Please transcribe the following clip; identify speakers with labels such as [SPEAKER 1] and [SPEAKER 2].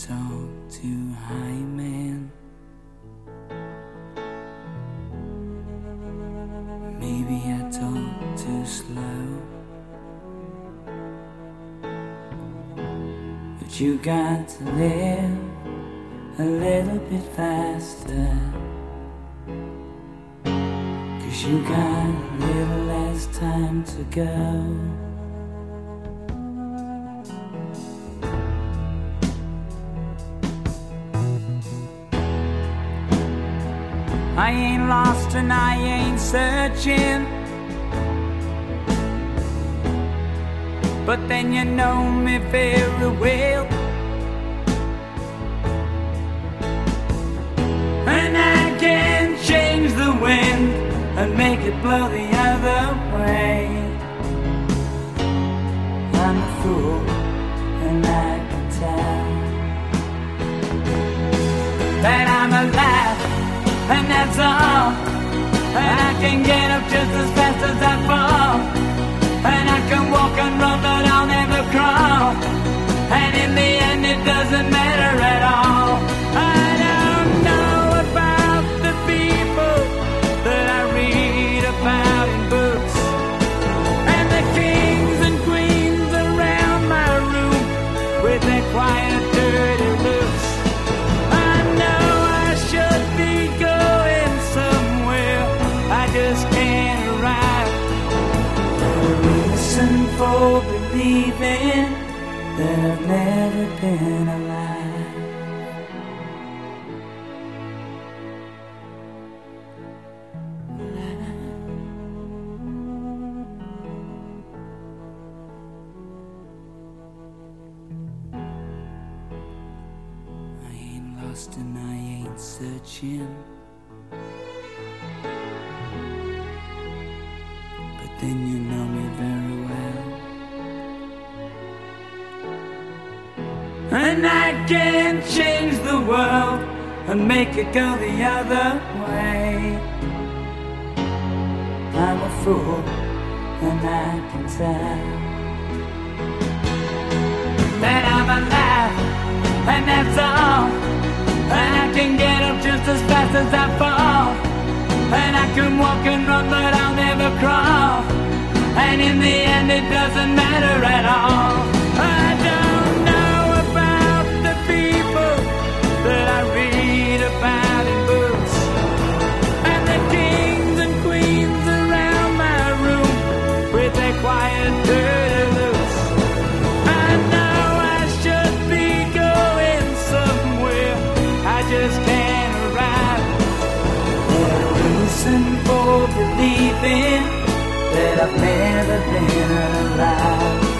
[SPEAKER 1] talk too high, man. Maybe I talk too slow. But you got to live a little bit faster, 'cause you got a little less time to go. I ain't lost and I ain't searching, but then you know me very well, and I can change the wind and make it blow the other way. I'm a fool and I can tell that I'm alive, and that's all. And I can get up just as fast as I fall, and I can walk and run but I'll never crawl, and in the end it doesn't matter at all. I don't know about the people that I read about in books, and the kings and queens around my room with their quiet dirty looks. I know I should be going somewhere, I just can't arrive. A reason for believing that I've never been alive. I ain't lost and I ain't searching, but then you know me very well, and I can change the world and make it go the other way. I'm a fool and I can tell that I'm alive, and that's all. And I can get up just as fast as I fall, and I can walk and run but I'll never crawl, and in the end it doesn't matter at all. I don't know about the people that I read about in books, and the kings and queens around my room with their quiet dirty looks. I know I should be going somewhere, I just can't arrive. There's a reason for believing that I've never been alive.